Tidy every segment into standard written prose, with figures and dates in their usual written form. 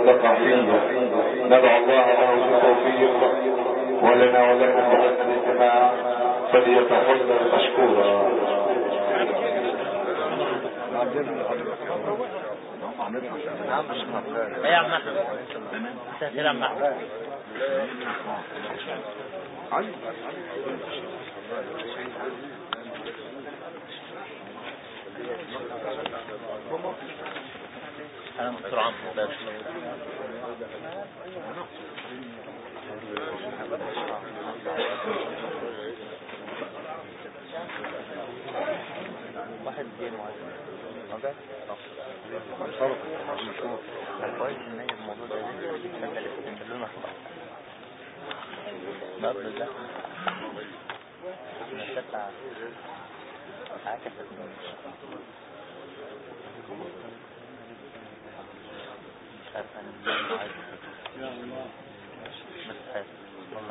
الثقافية. ندعو الله له بالتوفيق ولنا ولكم بحسن الاستماع، فليتفضل مشكورا. يا عم احمد مسافر يا عم احمد. انا دكتور عمرو بس واحد كويس ان هي الموضوع ده بيعملوا لنا برضه ده نشتع عكست مش عارف انا عايز بس حاسس والله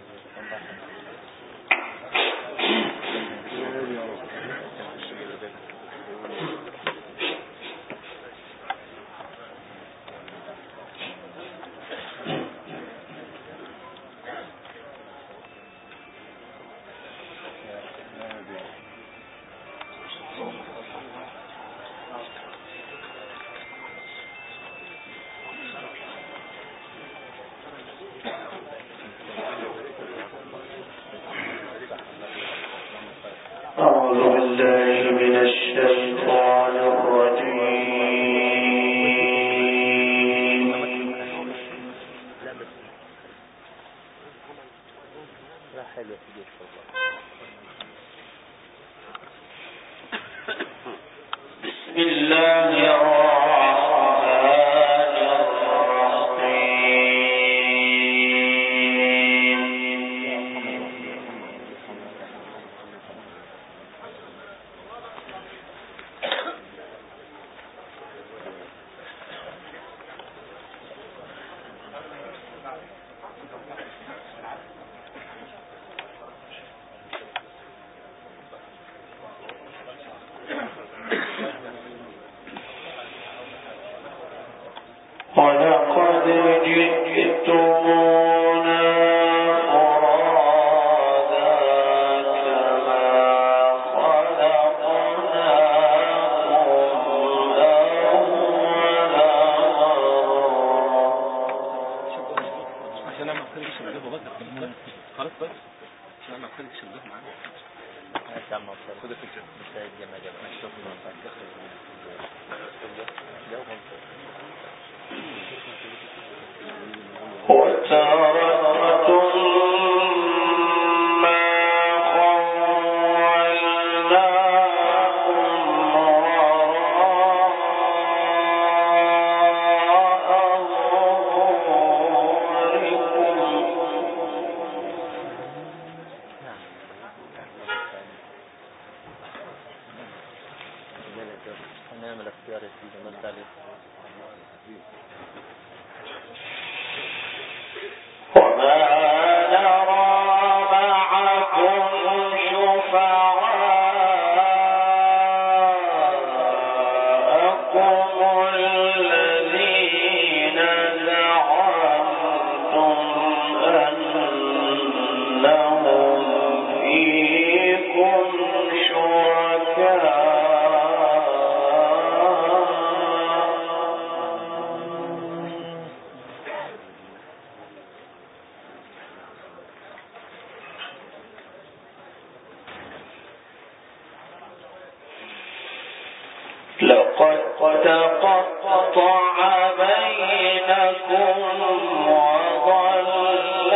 ولقد جئتمونا فرادا كما خلقناكم أول مرة. عشان انا محتاج اشبهه بس خلاص بس عشان انا محتاج اشبهه معايا. خد الفكره مش الجماعه هنعمل اختيار جديد بس عليه. وما نرى معكم شفعاءكم الذين زعمتم أنهم فيكم شركاء لقد تقطع بينكم وضل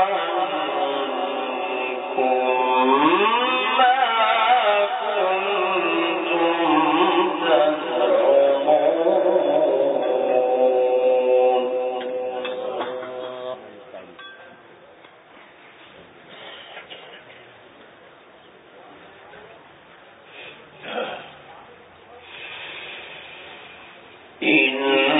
عنكم ما كنتم تزعمون. إن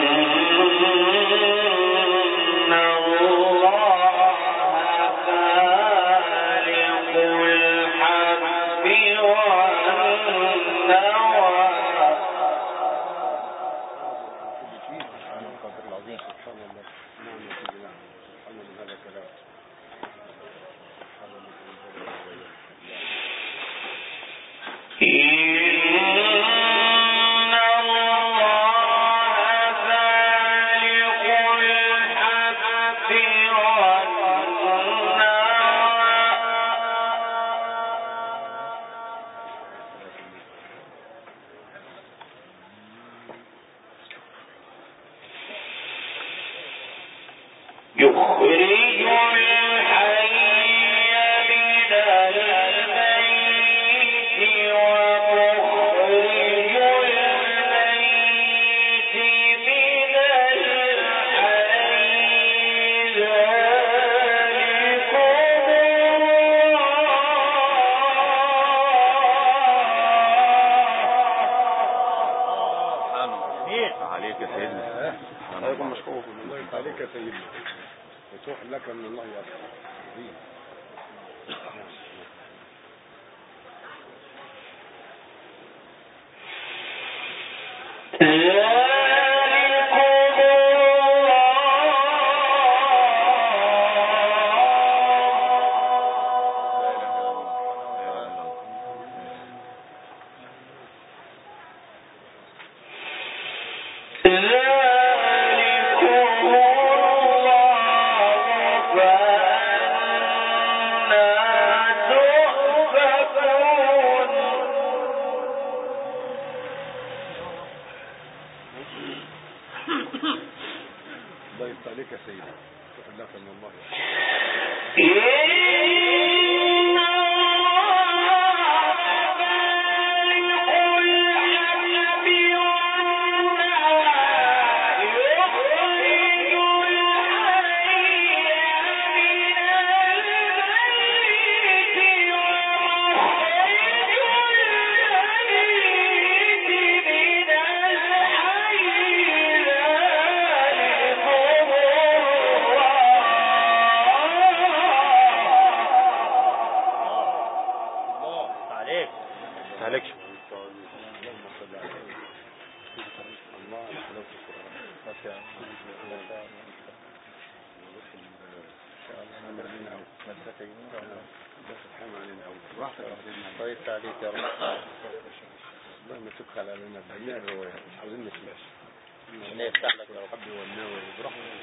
العظيم. سبحان الله. نعم يا سيدي نعم. سبحان الله من هذا الكلام. سبحان الله من هذا الكلام. عليك يا سيدنا. هذا مشكور. الله يفتح عليك يا سيدنا. وتوح لك من الله يا عظيم. الله يفتح عليك يا سيدي. توح لك من الله عليك. اللهم صل على الله على حلاوة القرآن. طيب عليك يا رب. الله ما تبخل علينا بأنها الرواية مش عاوزين نسمعش. ربنا يفتح لك يا رب. الحب والنوى برحمة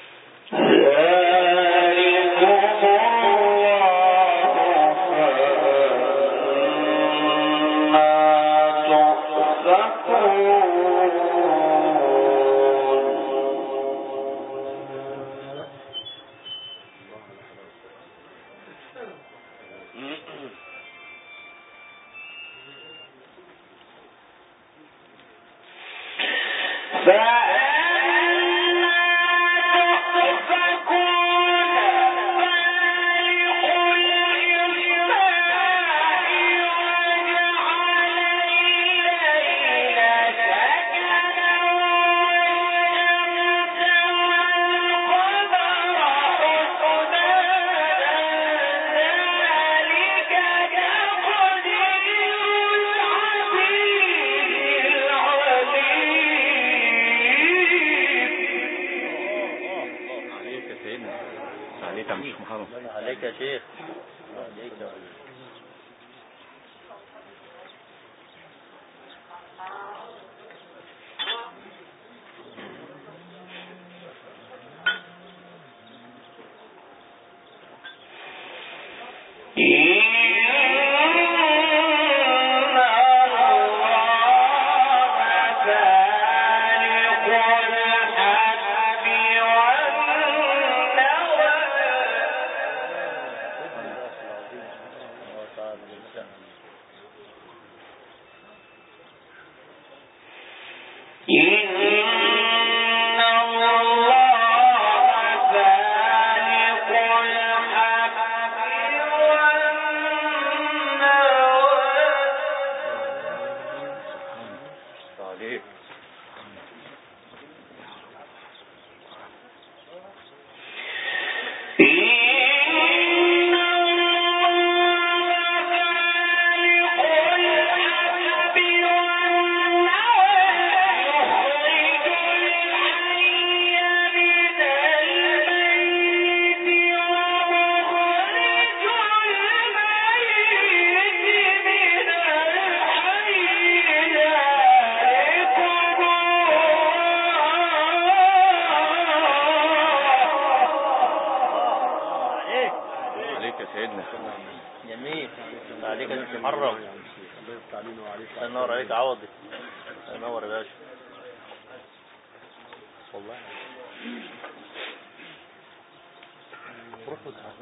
عليك يا شيخ. عليك يا رب. عليك يا شيخ محرم. الله يفتح علينا وعليك. الله ينور عليك عوضي. الله ينور يا باشا. والله روح وتعال.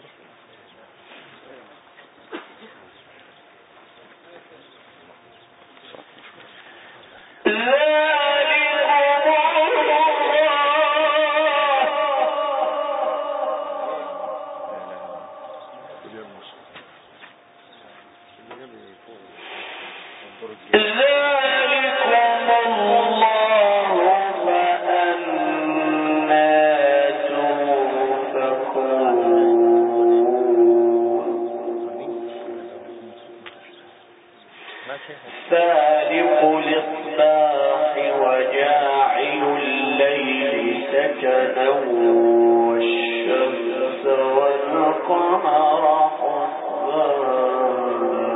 فالق الإصباح وجاعل الليل سكنا والشمس والقمر حسبانا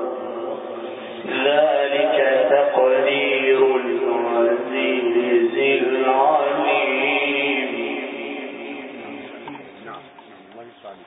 ذلك تقدير العزيز العليم. نعم الله يفتح عليك.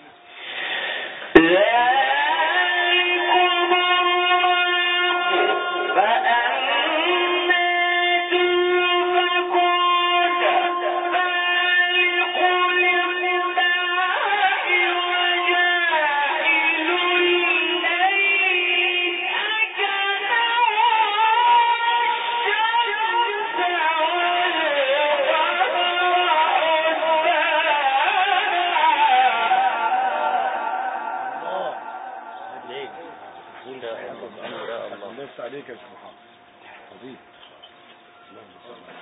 الله يفتح عليك يا شيخ محمد. عظيم. اللهم صل على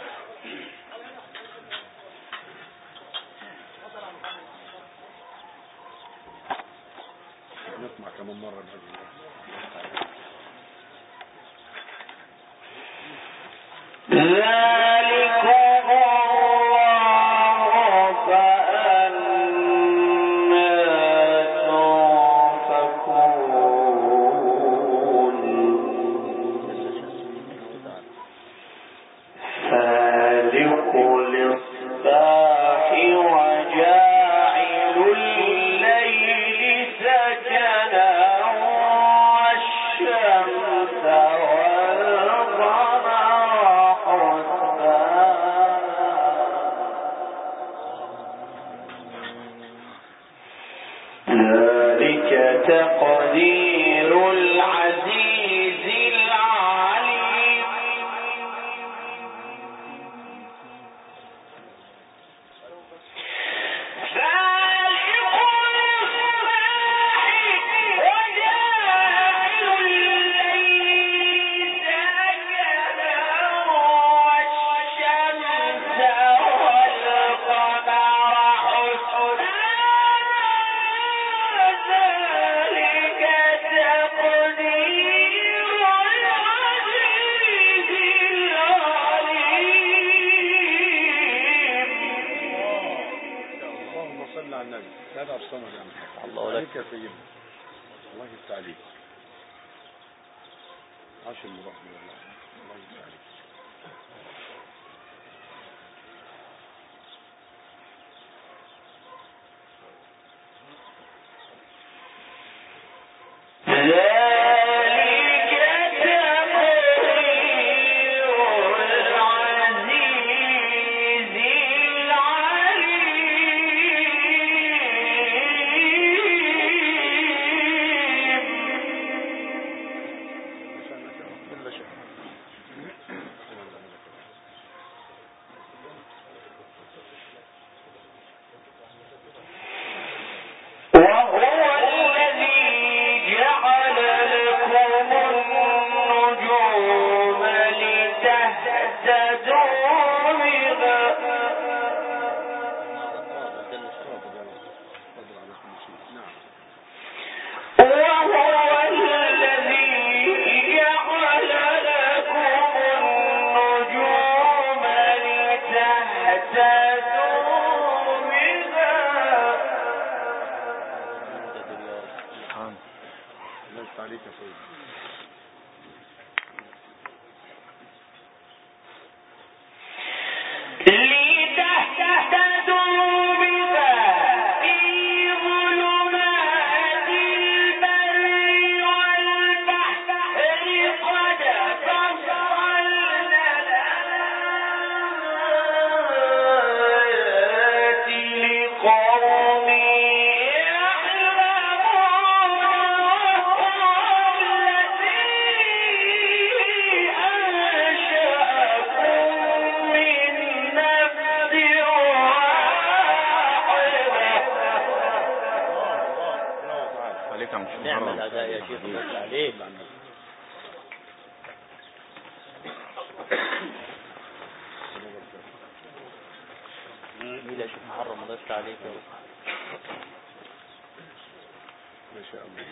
نسمع كمان مرة بهذه تقدير العزيز العليم. هذا الصمد يا محمد. الله عليك يا سيدنا. الله يفتح عليك. عاش المرحمة والله. الله يفتح عليك. وهو الذي جعل نعم الأداء يا شيخ الله عليك. يا شيخ محرم الله يفتح عليك يا رب. ما شاء الله.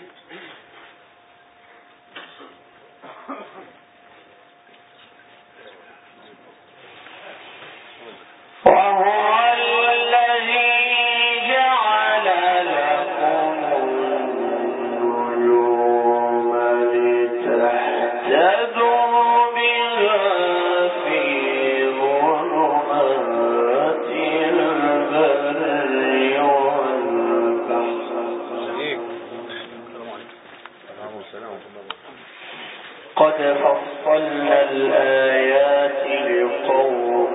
قد فصلنا الآيات لقوم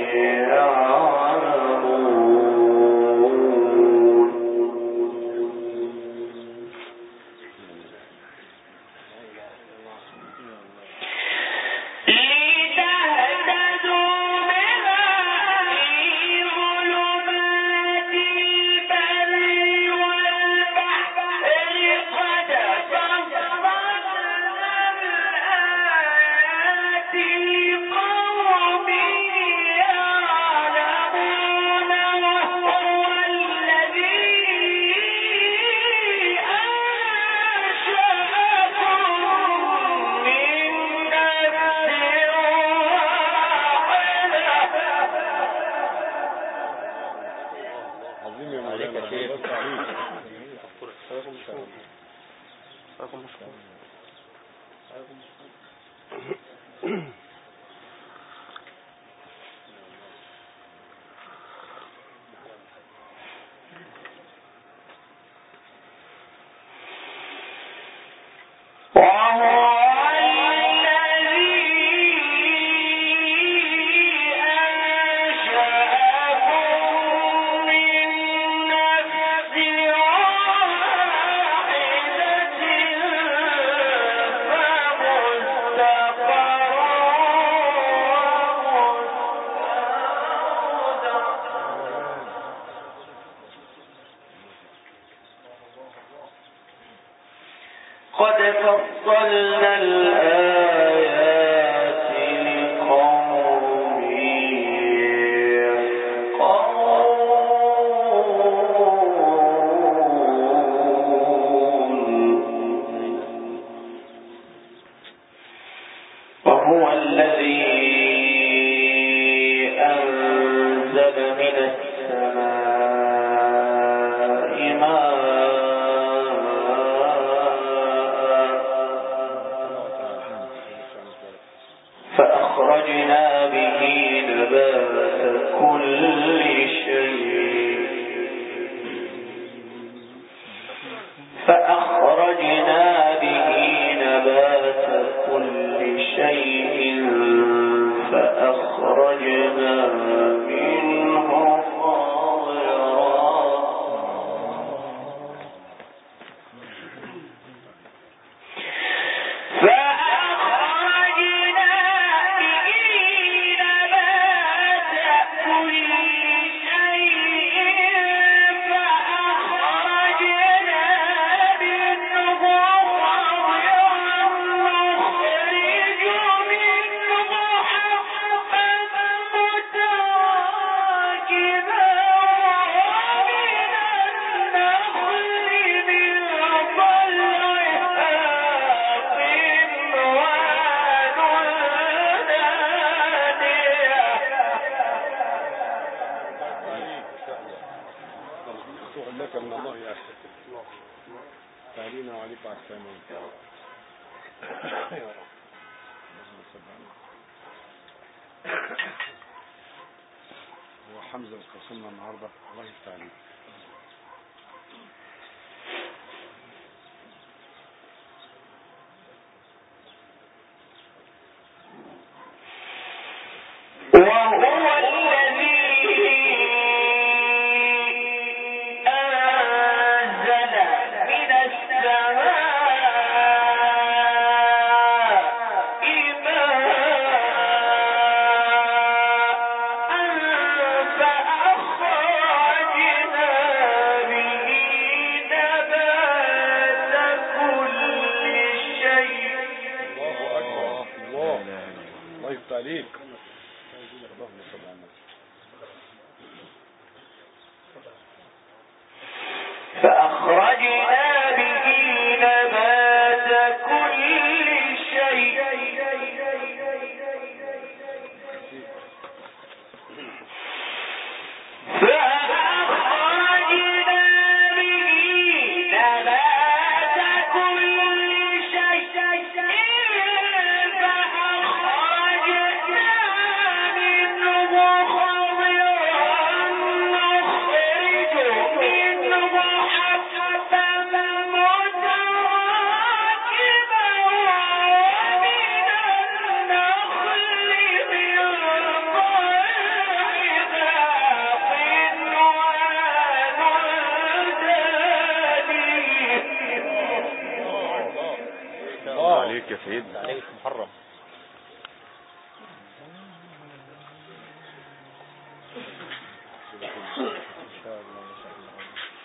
يعلمون. لتهتدوا بها في ظلمات البر والبحر قد فصلنا الآيات لقوم يعلمون. وهو الذي أنشأكم من نفس واحدة. عظيم يا عليك مولانا. يا شيخ. بس عليك. قد فصلنا الآيات لقوم يفقهون. وهو الذي أنزل من السماء ماء فأخرجنا به نبات كل شيء فأخرجنا منه لك من الله يا أخي. تعالينا وعليك على السلامة. هو حمزة وقسمنا النهاردة الله يفتح عليك. فأخرجنا يا سيدنا. عليك محرم. ان شاء الله ما شاء الله.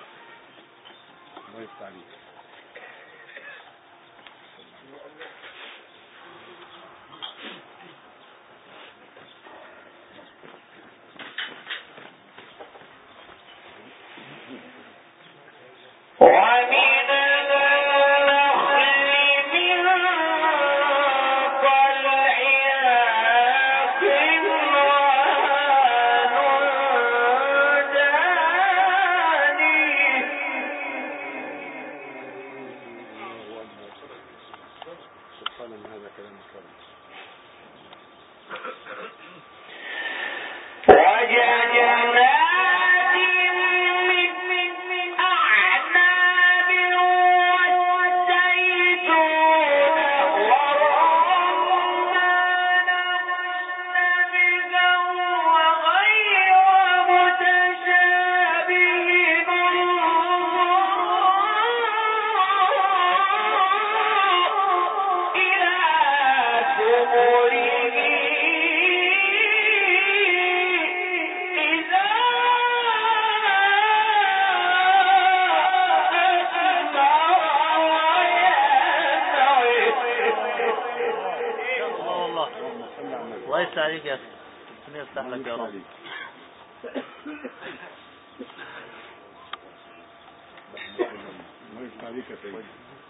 الله يفتح عليك. الله يفتح عليك يا أخي. ربنا يفتح لك يا رب. الله يفتح عليك يا سيدي.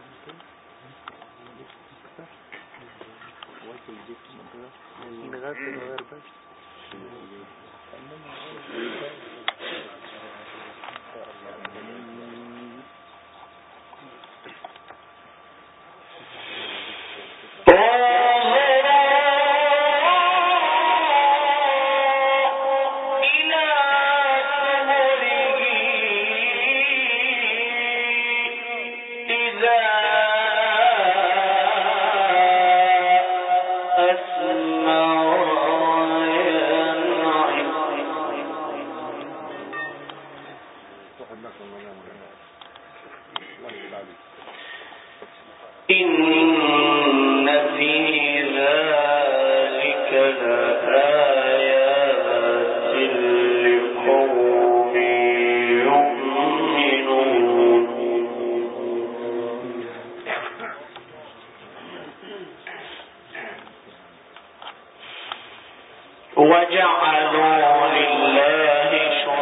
وجعلوا لله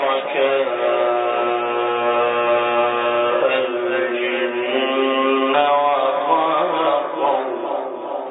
شركاء الجن وخلقوا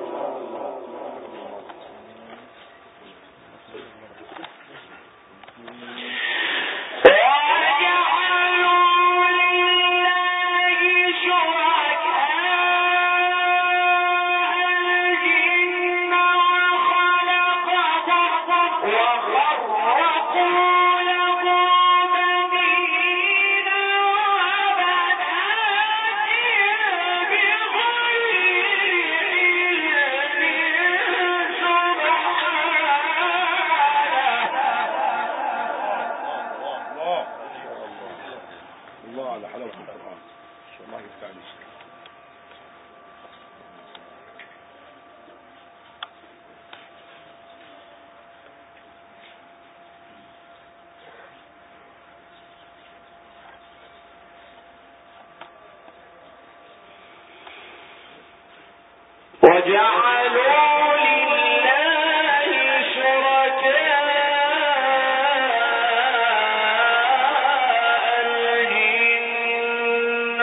الله على حلاوة القرآن. الله يفتح عليك. وجعلوا لله شركاء الجن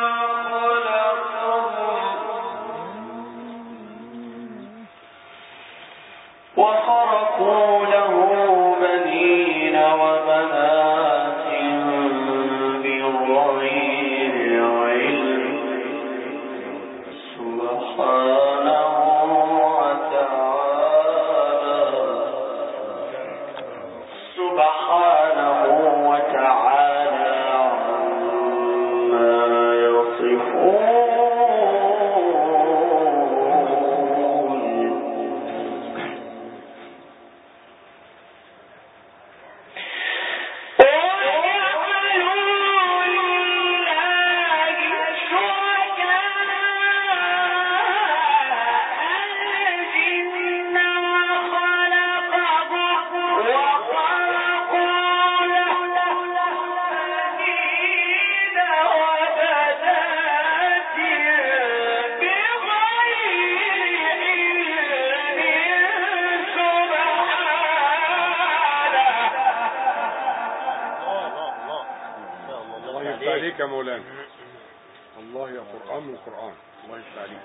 وخرقوا له بنين وبنات بغير علم سبحانه عليك يا مولانا. الله يا قرآن من القرآن. الله يفتح عليك.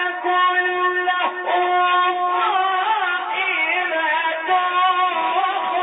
Oh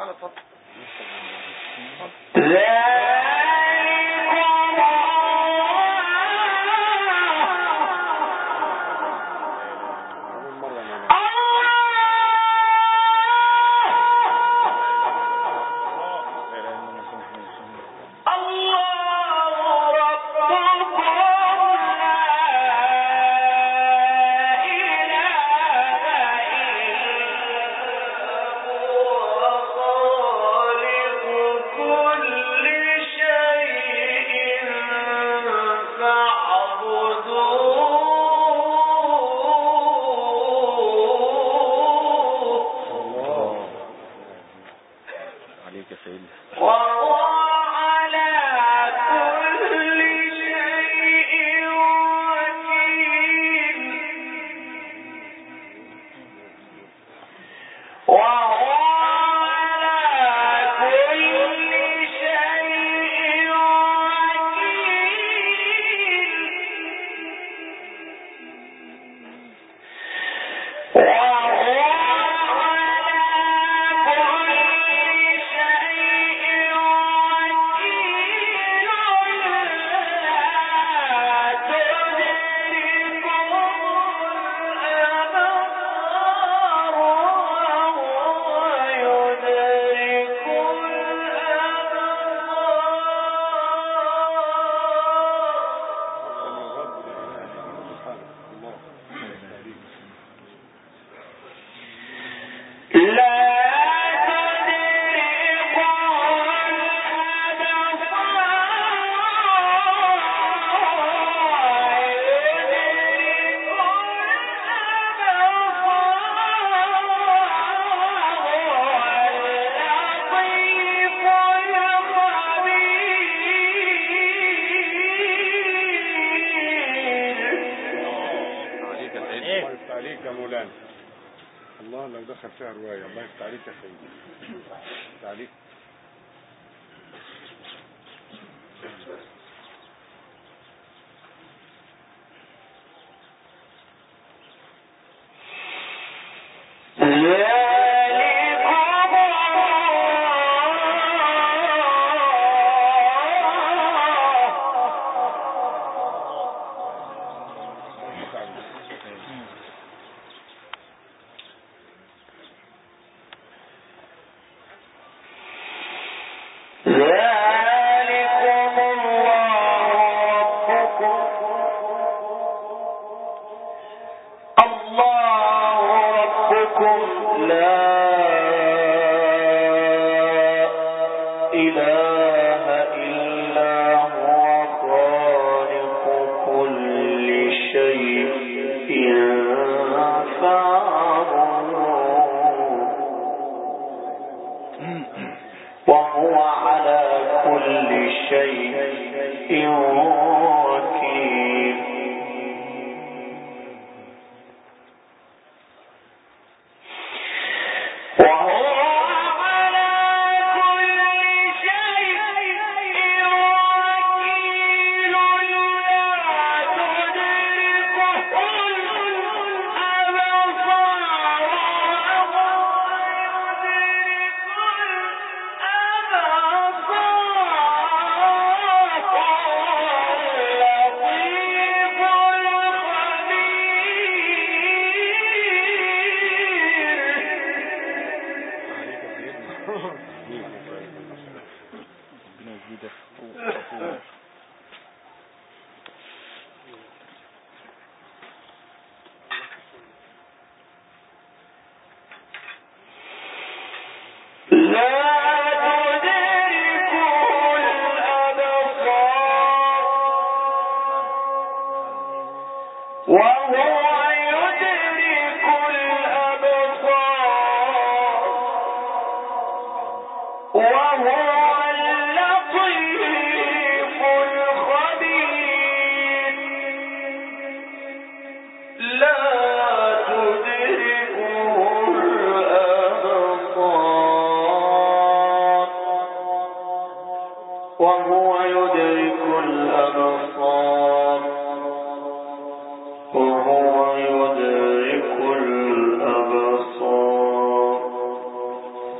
تعالى اتفضل. الله لو دخل فيها رواية. الله يفتح عليك يا سيدي. يفتح عليك.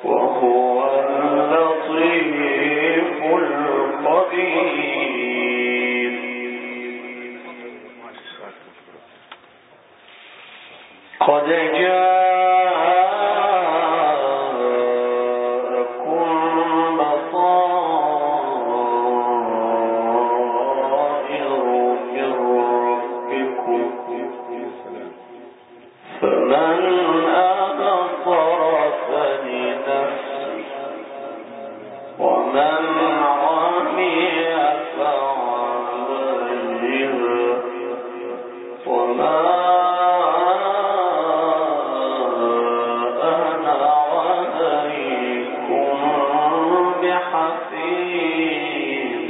وهو اللطيف الخبير قد جاءكم بصائر من ربكم فمن أبصر فلنفسه ومن عمي فعليها وما أنا عليكم بحفيظ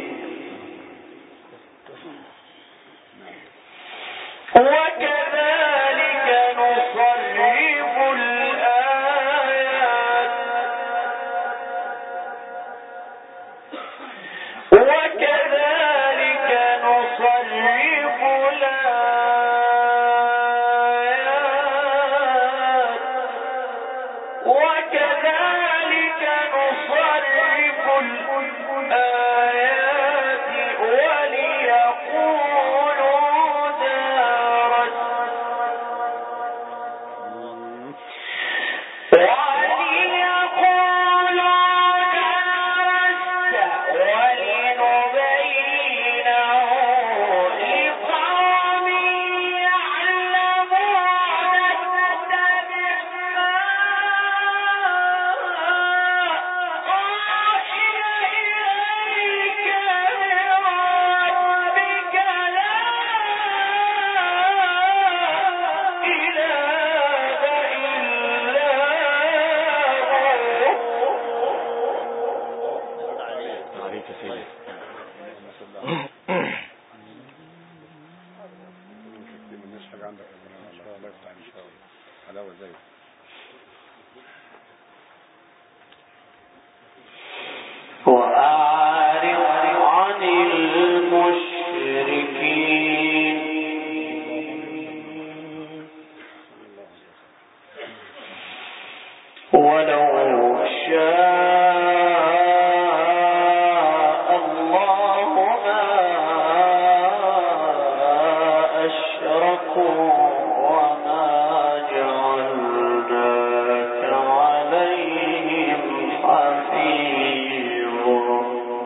وكذلك نصرف الآيات وليقولوا دارت وأعرض عن المشركين ولو شاء الله ما أشركوا وما جعلناك عليهم حفيظا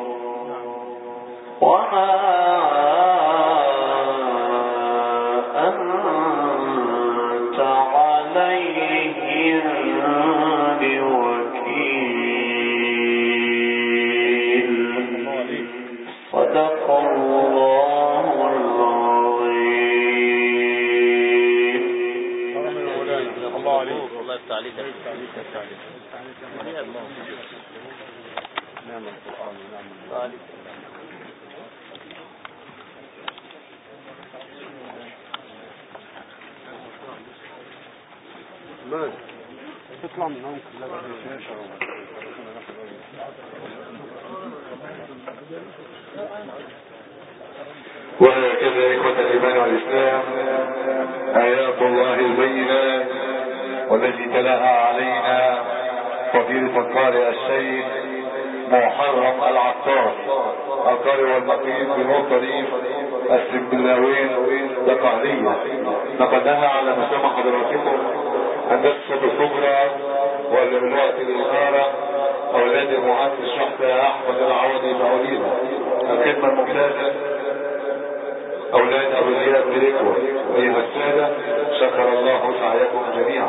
وما أنت عليهم بوكيل صدق الله العظيم. الله عليك. الله يفتح عليك. نعم القرآن ونعم الله. ماذا تطلع من هون كلها وهكذا إخوة الإيمان والإسلام آيات الله البينات والتي تلاها علينا فضيلة القارئ الشيخ محرم العطار القارئ والمقيم بنور طريق السنبلاوين القهرية. نقلناها على مسامع حضراتكم هندسة الصغرى والإملاء الإدارة أولاد المهندس شحتة أحمد العوضي معولينا. الخدمة الممتازة أولاد أبو زياد بريكو. أيها السادة شكر الله سعيكم جميعا.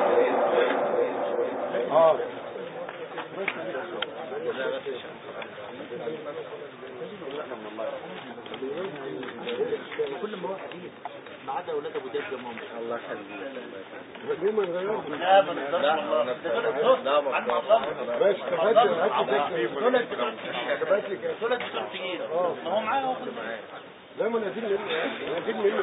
كل ما هو حديث ما عدا اولاد ابو دياب جنبهم. الله يخليك. ليه ما نغيرش؟ لا ما نقدرش والله. باش تفادي دول تقيل. ما هو معاه. لا ما نازل منه